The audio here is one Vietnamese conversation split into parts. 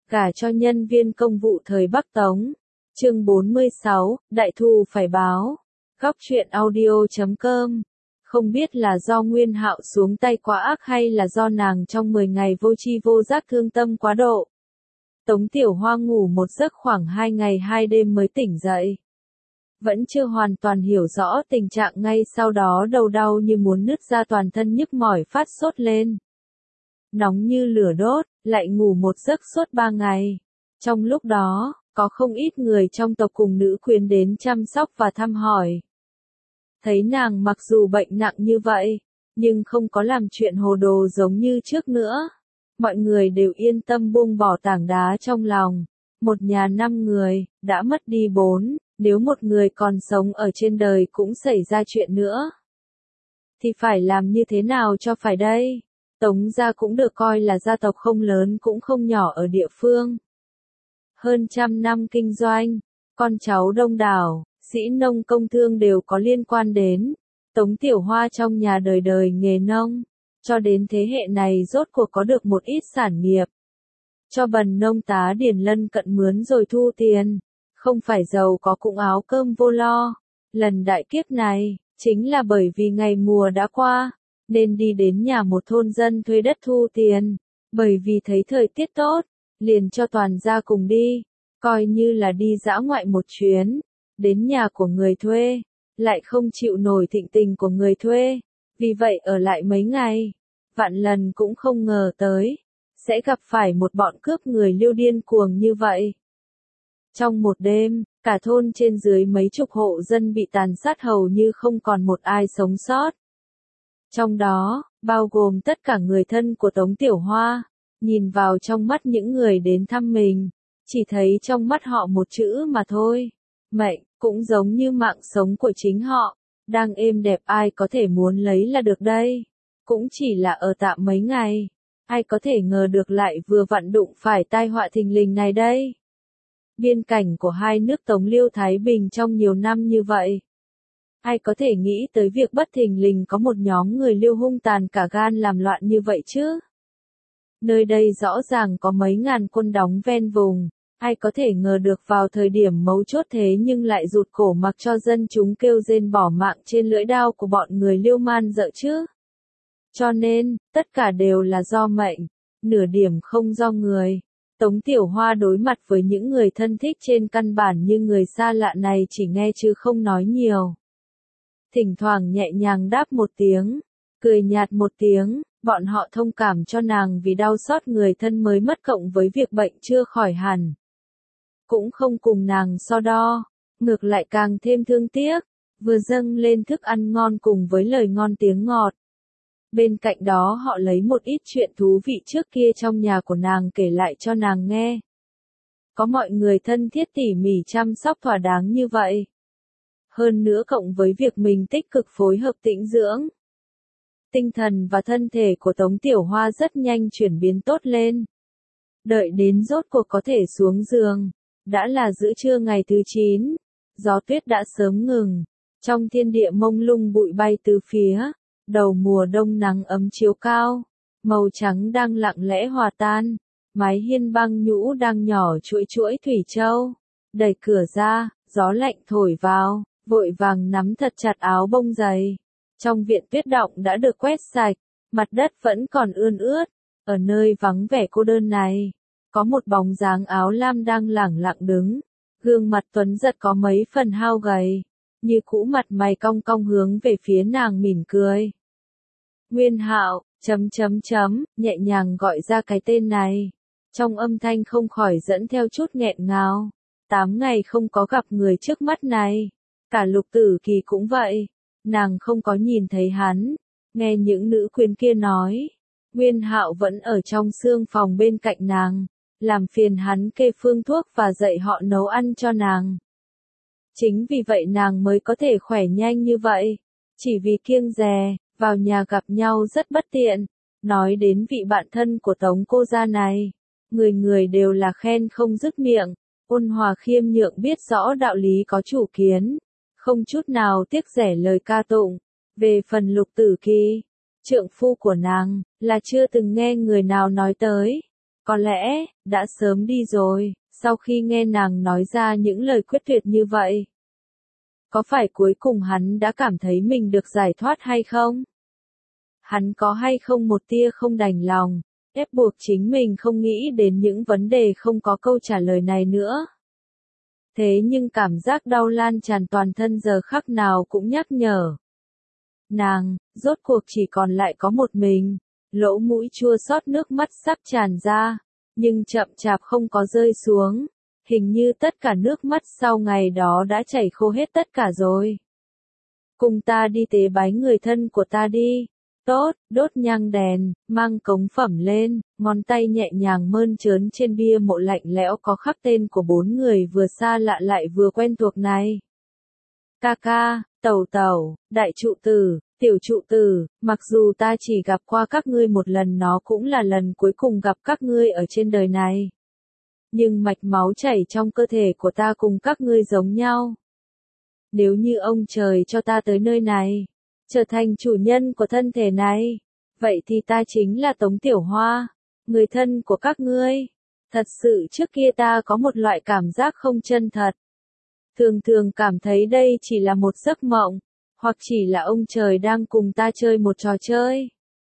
Gả cho nhân viên công vụ thời Bắc Tống. Chương 46, Đại thù phải báo. Góc truyện audio.com. Không biết là do Nguyên Hạo xuống tay quá ác hay là do nàng trong 10 ngày vô tri vô giác thương tâm quá độ. Tống Tiểu Hoa ngủ một giấc khoảng 2 ngày 2 đêm mới tỉnh dậy. Vẫn chưa hoàn toàn hiểu rõ tình trạng, ngay sau đó đầu đau như muốn nứt ra, toàn thân nhức mỏi, phát sốt lên. Nóng như lửa đốt, lại ngủ một giấc suốt 3 ngày. Trong lúc đó, có không ít người trong tộc cùng nữ quyến đến chăm sóc và thăm hỏi. Thấy nàng mặc dù bệnh nặng như vậy, nhưng không có làm chuyện hồ đồ giống như trước nữa. Mọi người đều yên tâm buông bỏ tảng đá trong lòng. Một nhà 5 người, đã mất đi 4, nếu một người còn sống ở trên đời cũng xảy ra chuyện nữa. Thì phải làm như thế nào cho phải đây? Tống gia cũng được coi là gia tộc không lớn cũng không nhỏ ở địa phương. Hơn 100 năm kinh doanh, con cháu đông đảo, sĩ nông công thương đều có liên quan đến. Tống Tiểu Hoa trong nhà đời đời nghề nông, cho đến thế hệ này rốt cuộc có được một ít sản nghiệp. Cho bần nông tá điền lân cận mướn rồi thu tiền, không phải giàu có cũng áo cơm vô lo. Lần đại kiếp này, chính là bởi vì ngày mùa đã qua, nên đi đến nhà một thôn dân thuê đất thu tiền, bởi vì thấy thời tiết tốt, liền cho toàn gia cùng đi, coi như là đi dã ngoại một chuyến, đến nhà của người thuê, lại không chịu nổi thịnh tình của người thuê, vì vậy ở lại mấy ngày, vạn lần cũng không ngờ tới, sẽ gặp phải một bọn cướp người liêu điên cuồng như vậy. Trong một đêm, cả thôn trên dưới mấy chục hộ dân bị tàn sát hầu như không còn một ai sống sót. Trong đó, bao gồm tất cả người thân của Tống Tiểu Hoa, nhìn vào trong mắt những người đến thăm mình, chỉ thấy trong mắt họ một chữ mà thôi. Mệnh, cũng giống như mạng sống của chính họ, đang êm đẹp, ai có thể muốn lấy là được đây. Cũng chỉ là ở tạm mấy ngày, ai có thể ngờ được lại vừa vặn đụng phải tai họa thình lình này đây. Biên cảnh của hai nước Tống Liêu Thái Bình trong nhiều năm như vậy. Ai có thể nghĩ tới việc bất thình lình có một nhóm người Liêu hung tàn cả gan làm loạn như vậy chứ? Nơi đây rõ ràng có mấy ngàn quân đóng ven vùng, ai có thể ngờ được vào thời điểm mấu chốt thế nhưng lại rụt cổ mặc cho dân chúng kêu rên bỏ mạng trên lưỡi đao của bọn người Liêu man dợ chứ? Cho nên, tất cả đều là do mệnh, nửa điểm không do người. Tống Tiểu Hoa đối mặt với những người thân thích trên căn bản như người xa lạ này chỉ nghe chứ không nói nhiều. Thỉnh thoảng nhẹ nhàng đáp một tiếng, cười nhạt một tiếng, bọn họ thông cảm cho nàng vì đau xót người thân mới mất cộng với việc bệnh chưa khỏi hẳn. Cũng không cùng nàng so đo, ngược lại càng thêm thương tiếc, vừa dâng lên thức ăn ngon cùng với lời ngon tiếng ngọt. Bên cạnh đó họ lấy một ít chuyện thú vị trước kia trong nhà của nàng kể lại cho nàng nghe. Có mọi người thân thiết tỉ mỉ chăm sóc thỏa đáng như vậy. Hơn nữa cộng với việc mình tích cực phối hợp tĩnh dưỡng. Tinh thần và thân thể của Tống Tiểu Hoa rất nhanh chuyển biến tốt lên. Đợi đến rốt cuộc có thể xuống giường, đã là giữa trưa ngày thứ 9. Gió tuyết đã sớm ngừng, trong thiên địa mông lung bụi bay từ phía. Đầu mùa đông nắng ấm chiếu cao, màu trắng đang lặng lẽ hòa tan, mái hiên băng nhũ đang nhỏ chuỗi chuỗi thủy châu. Đẩy cửa ra, gió lạnh thổi vào, vội vàng nắm thật chặt áo bông dày. Trong viện tuyết động đã được quét sạch, mặt đất vẫn còn ươn ướt. Ở nơi vắng vẻ cô đơn này, có một bóng dáng áo lam đang lẳng lặng đứng, gương mặt tuấn giật có mấy phần hao gầy, như cũ mặt mày cong cong hướng về phía nàng mỉm cười. Nguyên Hạo, nhẹ nhàng gọi ra cái tên này. Trong âm thanh không khỏi dẫn theo chút nghẹn ngào. 8 ngày không có gặp người trước mắt này. Cả Lục Tử Kỳ cũng vậy. Nàng không có nhìn thấy hắn. Nghe những nữ quyến kia nói. Nguyên Hạo vẫn ở trong xương phòng bên cạnh nàng. Làm phiền hắn kê phương thuốc và dạy họ nấu ăn cho nàng. Chính vì vậy nàng mới có thể khỏe nhanh như vậy. Chỉ vì kiêng dè. Vào nhà gặp nhau rất bất tiện, nói đến vị bạn thân của Tống cô gia này, người người đều là khen không dứt miệng, ôn hòa khiêm nhượng biết rõ đạo lý có chủ kiến, không chút nào tiếc rẻ lời ca tụng. Về phần Lục Tử Kỳ, trượng phu của nàng, là chưa từng nghe người nào nói tới, Có lẽ, đã sớm đi rồi, sau khi nghe nàng nói ra những lời quyết tuyệt như vậy. Có phải cuối cùng hắn đã cảm thấy mình được giải thoát hay không? Hắn có hay không một tia không đành lòng, ép buộc chính mình không nghĩ đến những vấn đề không có câu trả lời này nữa. Thế nhưng cảm giác đau lan tràn toàn thân giờ khắc nào cũng nhắc nhở. Nàng, rốt cuộc chỉ còn lại có một mình, lỗ mũi chua xót nước mắt sắp tràn ra, nhưng chậm chạp không có rơi xuống. Hình như tất cả nước mắt sau ngày đó đã chảy khô hết tất cả rồi. Cùng ta đi tế bái người thân của ta đi. Tốt, đốt nhang đèn, mang cống phẩm lên, ngón tay nhẹ nhàng mơn trớn trên bia mộ lạnh lẽo có khắc tên của 4 người vừa xa lạ lại vừa quen thuộc này. Ca ca, tẩu tẩu, đại trụ tử, tiểu trụ tử, mặc dù ta chỉ gặp qua các ngươi một lần nó cũng là lần cuối cùng gặp các ngươi ở trên đời này. Nhưng mạch máu chảy trong cơ thể của ta cùng các ngươi giống nhau. Nếu như ông trời cho ta tới nơi này, trở thành chủ nhân của thân thể này, vậy thì ta chính là Tống Tiểu Hoa, người thân của các ngươi. Thật sự trước kia ta có một loại cảm giác không chân thật. Thường thường cảm thấy đây chỉ là một giấc mộng, hoặc chỉ là ông trời đang cùng ta chơi một trò chơi.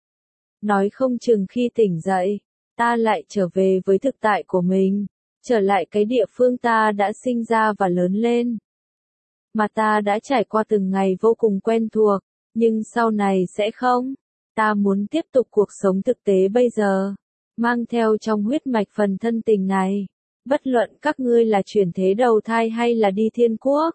Nói không chừng khi tỉnh dậy, ta lại trở về với thực tại của mình, trở lại cái địa phương ta đã sinh ra và lớn lên. Mà ta đã trải qua từng ngày vô cùng quen thuộc, nhưng sau này sẽ không. Ta muốn tiếp tục cuộc sống thực tế bây giờ, mang theo trong huyết mạch phần thân tình này, bất luận các ngươi là chuyển thế đầu thai hay là đi thiên quốc.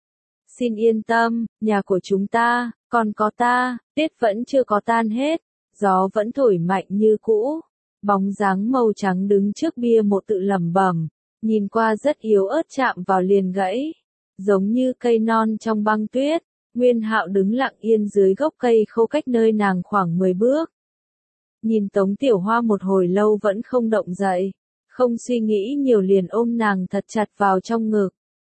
Xin yên tâm, nhà của chúng ta, còn có ta, tiết vẫn chưa có tan hết, gió vẫn thổi mạnh như cũ. Bóng dáng màu trắng đứng trước bia mộ tự lẩm bẩm, nhìn qua rất yếu ớt chạm vào liền gãy, giống như cây non trong băng tuyết. Nguyên Hạo đứng lặng yên dưới gốc cây khô cách nơi nàng khoảng 10 bước. Nhìn Tống Tiểu Hoa một hồi lâu vẫn không động dậy, không suy nghĩ nhiều liền ôm nàng thật chặt vào trong ngực.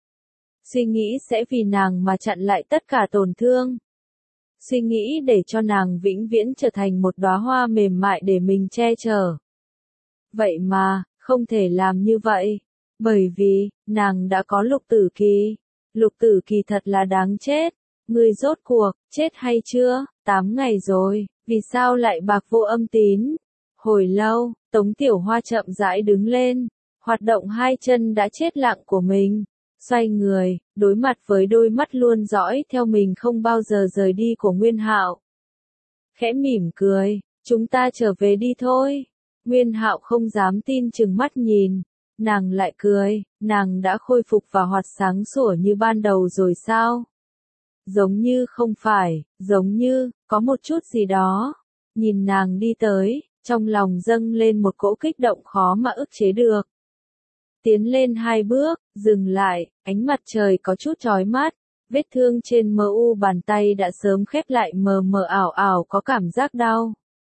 Suy nghĩ sẽ vì nàng mà chặn lại tất cả tổn thương. Suy nghĩ để cho nàng vĩnh viễn trở thành một đóa hoa mềm mại để mình che chở. Vậy mà, không thể làm như vậy, bởi vì, nàng đã có Lục Tử Kỳ. Lục Tử Kỳ thật là đáng chết. Ngươi rốt cuộc, chết hay chưa? 8 ngày rồi, vì sao lại bạc vô âm tín? Hồi lâu, Tống Tiểu Hoa chậm rãi đứng lên, hoạt động hai chân đã chết lặng của mình, xoay người, đối mặt với đôi mắt luôn dõi theo mình không bao giờ rời đi của Nguyên Hạo. Khẽ mỉm cười, chúng ta trở về đi thôi. Nguyên Hạo không dám tin chừng mắt nhìn, nàng lại cười, nàng đã khôi phục và hoạt sáng sủa như ban đầu rồi sao? Giống như không phải, giống như, có một chút gì đó. Nhìn nàng đi tới, trong lòng dâng lên một cỗ kích động khó mà ức chế được. Tiến lên 2 bước, dừng lại, ánh mặt trời có chút chói mắt, vết thương trên mu bàn tay đã sớm khép lại mờ mờ ảo ảo có cảm giác đau.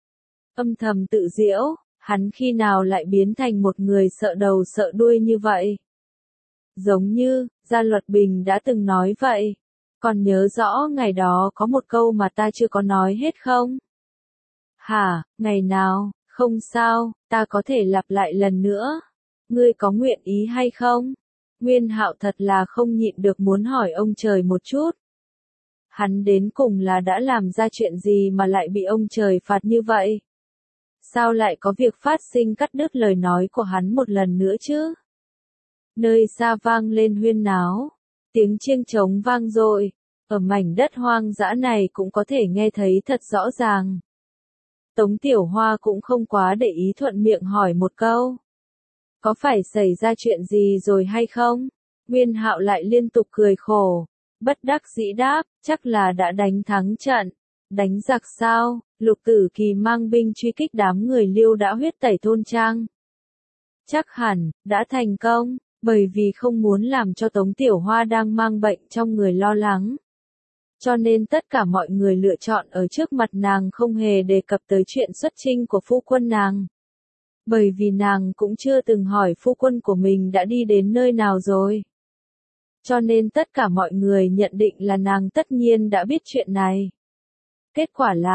Âm thầm tự giễu, hắn khi nào lại biến thành một người sợ đầu sợ đuôi như vậy? Giống như, Gia Luật Bình đã từng nói vậy. Còn nhớ rõ ngày đó có một câu mà ta chưa có nói hết không? Hả, ngày nào, không sao, ta có thể lặp lại lần nữa. Ngươi có nguyện ý hay không? Nguyên Hạo thật là không nhịn được muốn hỏi ông trời một chút. Hắn đến cùng là đã làm ra chuyện gì mà lại bị ông trời phạt như vậy? Sao lại có việc phát sinh cắt đứt lời nói của hắn một lần nữa chứ? Nơi xa vang lên huyên náo. Tiếng chiêng trống vang dội, ở mảnh đất hoang dã này cũng có thể nghe thấy thật rõ ràng. Tống Tiểu Hoa cũng không quá để ý thuận miệng hỏi một câu. Có phải xảy ra chuyện gì rồi hay không? Nguyên Hạo lại liên tục cười khổ, bất đắc dĩ đáp, chắc là đã đánh thắng trận. Đánh giặc sao? Lục Tử Kỳ mang binh truy kích đám người Liêu đã huyết tẩy thôn trang. Chắc hẳn, đã thành công. Bởi vì không muốn làm cho Tống Tiểu Hoa đang mang bệnh trong người lo lắng. Cho nên tất cả mọi người lựa chọn ở trước mặt nàng không hề đề cập tới chuyện xuất chinh của phu quân nàng. Bởi vì nàng cũng chưa từng hỏi phu quân của mình đã đi đến nơi nào rồi. Cho nên tất cả mọi người nhận định là nàng tất nhiên đã biết chuyện này. Kết quả là,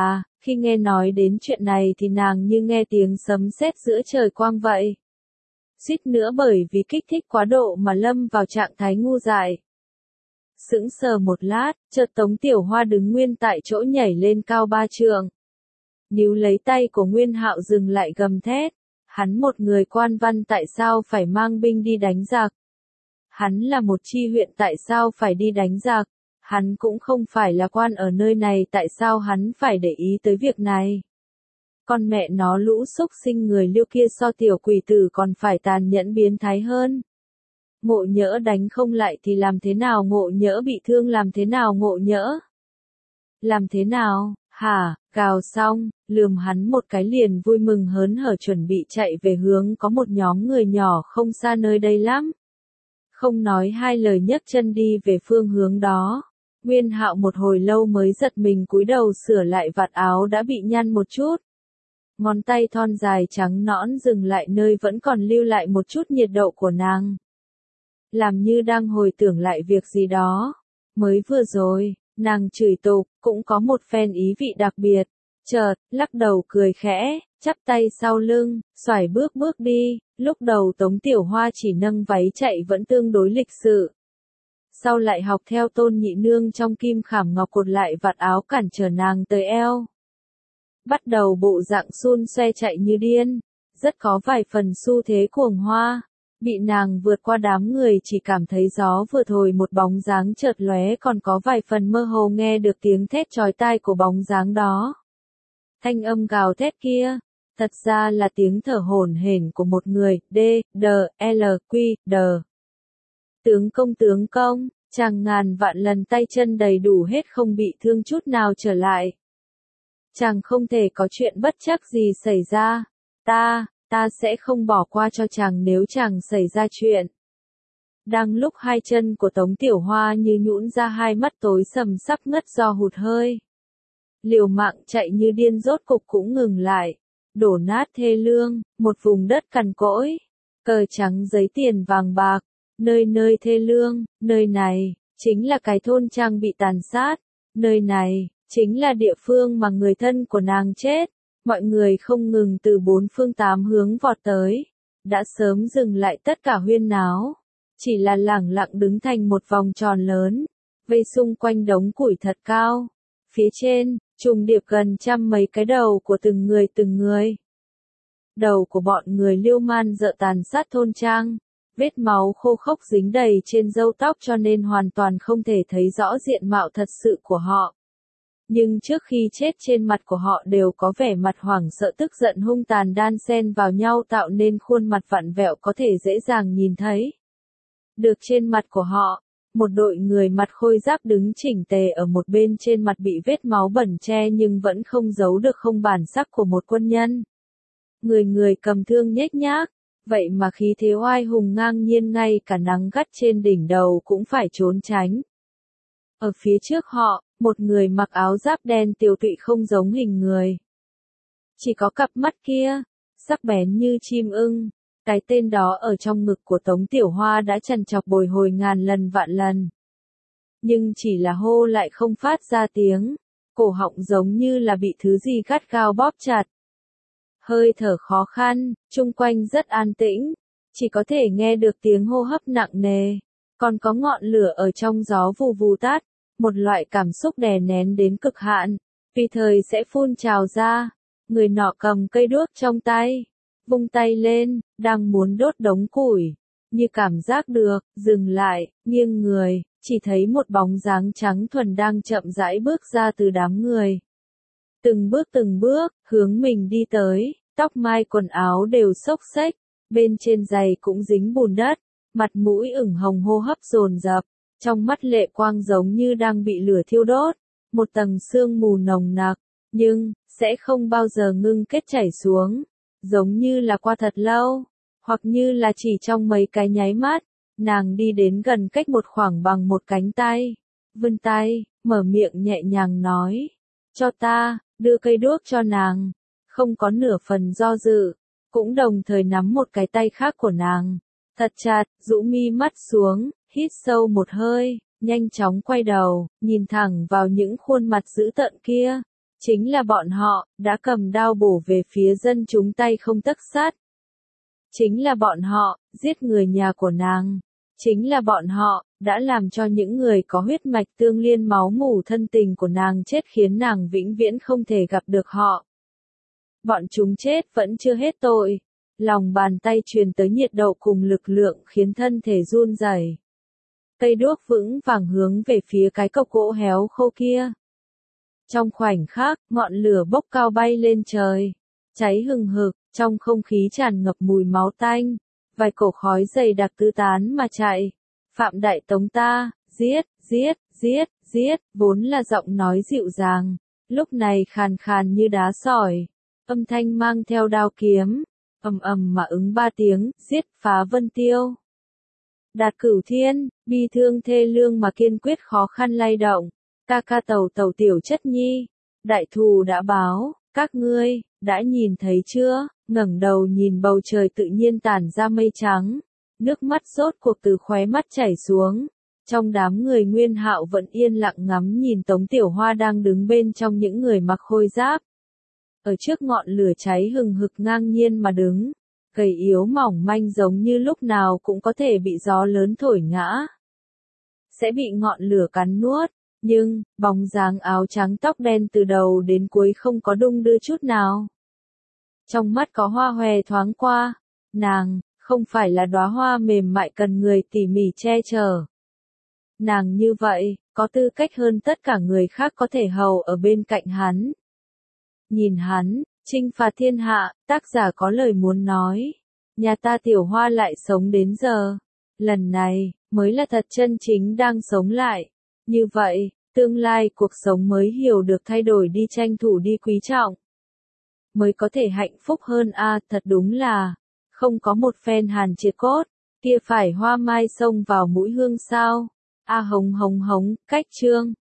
Khi nghe nói đến chuyện này thì nàng như nghe tiếng sấm sét giữa trời quang vậy. Suýt nữa bởi vì kích thích quá độ mà lâm vào trạng thái ngu dại. Sững sờ một lát, chợt Tống Tiểu Hoa đứng nguyên tại chỗ nhảy lên cao 3 trượng. Níu lấy tay của Nguyên Hạo dừng lại gầm thét. Hắn một người quan văn tại sao phải mang binh đi đánh giặc? Hắn là một chi huyện tại sao phải đi đánh giặc? Hắn cũng không phải là quan ở nơi này tại sao hắn phải để ý tới việc này? Con mẹ nó lũ xúc sinh người Liêu kia so tiểu quỷ tử còn phải tàn nhẫn biến thái hơn. Ngộ nhỡ đánh không lại thì làm thế nào, ngộ nhỡ bị thương làm thế nào, ngộ nhỡ làm thế nào, hả, gào xong, lườm hắn một cái liền vui mừng hớn hở chuẩn bị chạy về hướng có một nhóm người nhỏ không xa nơi đây lắm. Không nói hai lời nhấc chân đi về phương hướng đó. Nguyên Hạo một hồi lâu mới giật mình cúi đầu sửa lại vạt áo đã bị nhăn một chút. Ngón tay thon dài trắng nõn dừng lại nơi vẫn còn lưu lại một chút nhiệt độ của nàng. Làm như đang hồi tưởng lại việc gì đó. Mới vừa rồi, nàng chửi tục, cũng có một phen ý vị đặc biệt. Chợt, lắc đầu cười khẽ, chắp tay sau lưng, xoải bước bước đi. Lúc đầu Tống Tiểu Hoa chỉ nâng váy chạy vẫn tương đối lịch sự. Sau lại học theo Tôn Nhị Nương trong kim khảm ngọc cột lại vạt áo cản trở nàng tới eo. Bắt đầu bộ dạng xun xoe chạy như điên, rất có vài phần xu thế cuồng hoa. Bị nàng vượt qua đám người chỉ cảm thấy gió vừa thổi một bóng dáng chợt lóe, còn có vài phần mơ hồ nghe được tiếng thét chói tai của bóng dáng đó. Thanh âm gào thét kia, thật ra là tiếng thở hổn hển của một người, D.L.Q.D. Tướng công, chàng ngàn vạn lần tay chân đầy đủ hết không bị thương chút nào trở lại. Chàng không thể có chuyện bất trắc gì xảy ra, ta sẽ không bỏ qua cho chàng nếu chàng xảy ra chuyện. Đang lúc hai chân của Tống Tiểu Hoa như nhũn ra, hai mắt tối sầm sắp ngất do hụt hơi. Liều mạng chạy như điên rốt cục cũng ngừng lại. Đổ nát thê lương, một vùng đất cằn cỗi, cờ trắng giấy tiền vàng bạc, nơi nơi thê lương, nơi này, chính là cái thôn trang bị tàn sát, nơi này, chính là địa phương mà người thân của nàng chết. Mọi người không ngừng từ bốn phương tám hướng vọt tới, đã sớm dừng lại tất cả huyên náo, chỉ là lẳng lặng đứng thành một vòng tròn lớn, vây xung quanh đống củi thật cao. Phía trên, trùng điệp gần trăm mấy cái đầu của từng người. Đầu của bọn người Liêu Man dợ tàn sát thôn trang, vết máu khô khốc dính đầy trên râu tóc cho nên hoàn toàn không thể thấy rõ diện mạo thật sự của họ. Nhưng trước khi chết trên mặt của họ đều có vẻ mặt hoảng sợ tức giận hung tàn đan xen vào nhau tạo nên khuôn mặt vặn vẹo có thể dễ dàng nhìn thấy. Được trên mặt của họ, một đội người mặt khôi giáp đứng chỉnh tề ở một bên, trên mặt bị vết máu bẩn che nhưng vẫn không giấu được không bản sắc của một quân nhân. Người cầm thương nhếch nhác, vậy mà khí thế oai hùng ngang nhiên, ngay cả nắng gắt trên đỉnh đầu cũng phải trốn tránh. Ở phía trước họ, một người mặc áo giáp đen tiều tụy không giống hình người. Chỉ có cặp mắt kia, sắc bén như chim ưng. Cái tên đó ở trong ngực của Tống Tiểu Hoa đã trằn trọc bồi hồi ngàn lần vạn lần. Nhưng chỉ là hô lại không phát ra tiếng, cổ họng giống như là bị thứ gì gắt gao bóp chặt. Hơi thở khó khăn, chung quanh rất an tĩnh, chỉ có thể nghe được tiếng hô hấp nặng nề, còn có ngọn lửa ở trong gió vù vù tắt, một loại cảm xúc đè nén đến cực hạn, tùy thời sẽ phun trào ra. Người nọ cầm cây đuốc trong tay, vung tay lên, đang muốn đốt đống củi, như cảm giác được, dừng lại, nghiêng người, chỉ thấy một bóng dáng trắng thuần đang chậm rãi bước ra từ đám người. Từng bước, hướng mình đi tới, tóc mai quần áo đều xốc xếch, bên trên giày cũng dính bùn đất, mặt mũi ửng hồng, hô hấp dồn dập, trong mắt lệ quang giống như đang bị lửa thiêu đốt, một tầng sương mù nồng nặc, nhưng sẽ không bao giờ ngưng kết chảy xuống, giống như là qua thật lâu, hoặc như là chỉ trong mấy cái nháy mắt. Nàng đi đến gần cách một khoảng bằng một cánh tay, vươn tay, mở miệng nhẹ nhàng nói, cho ta, đưa cây đuốc cho nàng, không có nửa phần do dự, cũng đồng thời nắm một cái tay khác của nàng, thật chặt, rũ mi mắt xuống, hít sâu một hơi, nhanh chóng quay đầu, nhìn thẳng vào những khuôn mặt dữ tợn kia, Chính là bọn họ, đã cầm đao bổ về phía dân chúng tay không tấc sắt. Chính là bọn họ, giết người nhà của nàng. Chính là bọn họ, đã làm cho những người có huyết mạch tương liên máu mủ thân tình của nàng chết khiến nàng vĩnh viễn không thể gặp được họ. Bọn chúng chết vẫn chưa hết tội. Lòng bàn tay truyền tới nhiệt độ cùng lực lượng khiến thân thể run rẩy. Cây đuốc vững vàng hướng về phía cái cọc gỗ héo khô kia. Trong khoảnh khắc, ngọn lửa bốc cao bay lên trời. Cháy hừng hực, trong không khí tràn ngập mùi máu tanh. Vài cổ khói dày đặc tứ tán mà chạy. Phạm Đại Tống ta, giết, giết, giết, giết, vốn là giọng nói dịu dàng. Lúc này khàn khàn như đá sỏi. Âm thanh mang theo đao kiếm. Ầm ầm mà ứng ba tiếng, giết, phá vân tiêu. Đạt Cửu Thiên, bi thương thê lương mà kiên quyết khó khăn lay động. Ca ca tàu tàu tiểu chất nhi. Đại thù đã báo, các ngươi, đã nhìn thấy chưa? Ngẩng đầu nhìn bầu trời tự nhiên tản ra mây trắng. Nước mắt rốt cuộc từ khóe mắt chảy xuống. Trong đám người Nguyên Hạo vẫn yên lặng ngắm nhìn Tống Tiểu Hoa đang đứng bên trong những người mặc khôi giáp. Ở trước ngọn lửa cháy hừng hực ngang nhiên mà đứng. Gầy yếu mỏng manh giống như lúc nào cũng có thể bị gió lớn thổi ngã. Sẽ bị ngọn lửa cắn nuốt. Nhưng, bóng dáng áo trắng tóc đen từ đầu đến cuối không có đung đưa chút nào. Trong mắt có hoa hòe thoáng qua. Nàng, không phải là đóa hoa mềm mại cần người tỉ mỉ che chở. Nàng như vậy, có tư cách hơn tất cả người khác có thể hầu ở bên cạnh hắn. Nhìn hắn, chinh phạt thiên hạ, tác giả có lời muốn nói. Nhà ta Tiểu Hoa lại sống đến giờ. Lần này, mới là thật chân chính đang sống lại. Như vậy, tương lai cuộc sống mới hiểu được thay đổi đi tranh thủ đi quý trọng. Mới có thể hạnh phúc hơn thật đúng là, không có một phen hàn triệt cốt, kia phải hoa mai xông vào mũi hương sao. Hống hống hống, cách chương.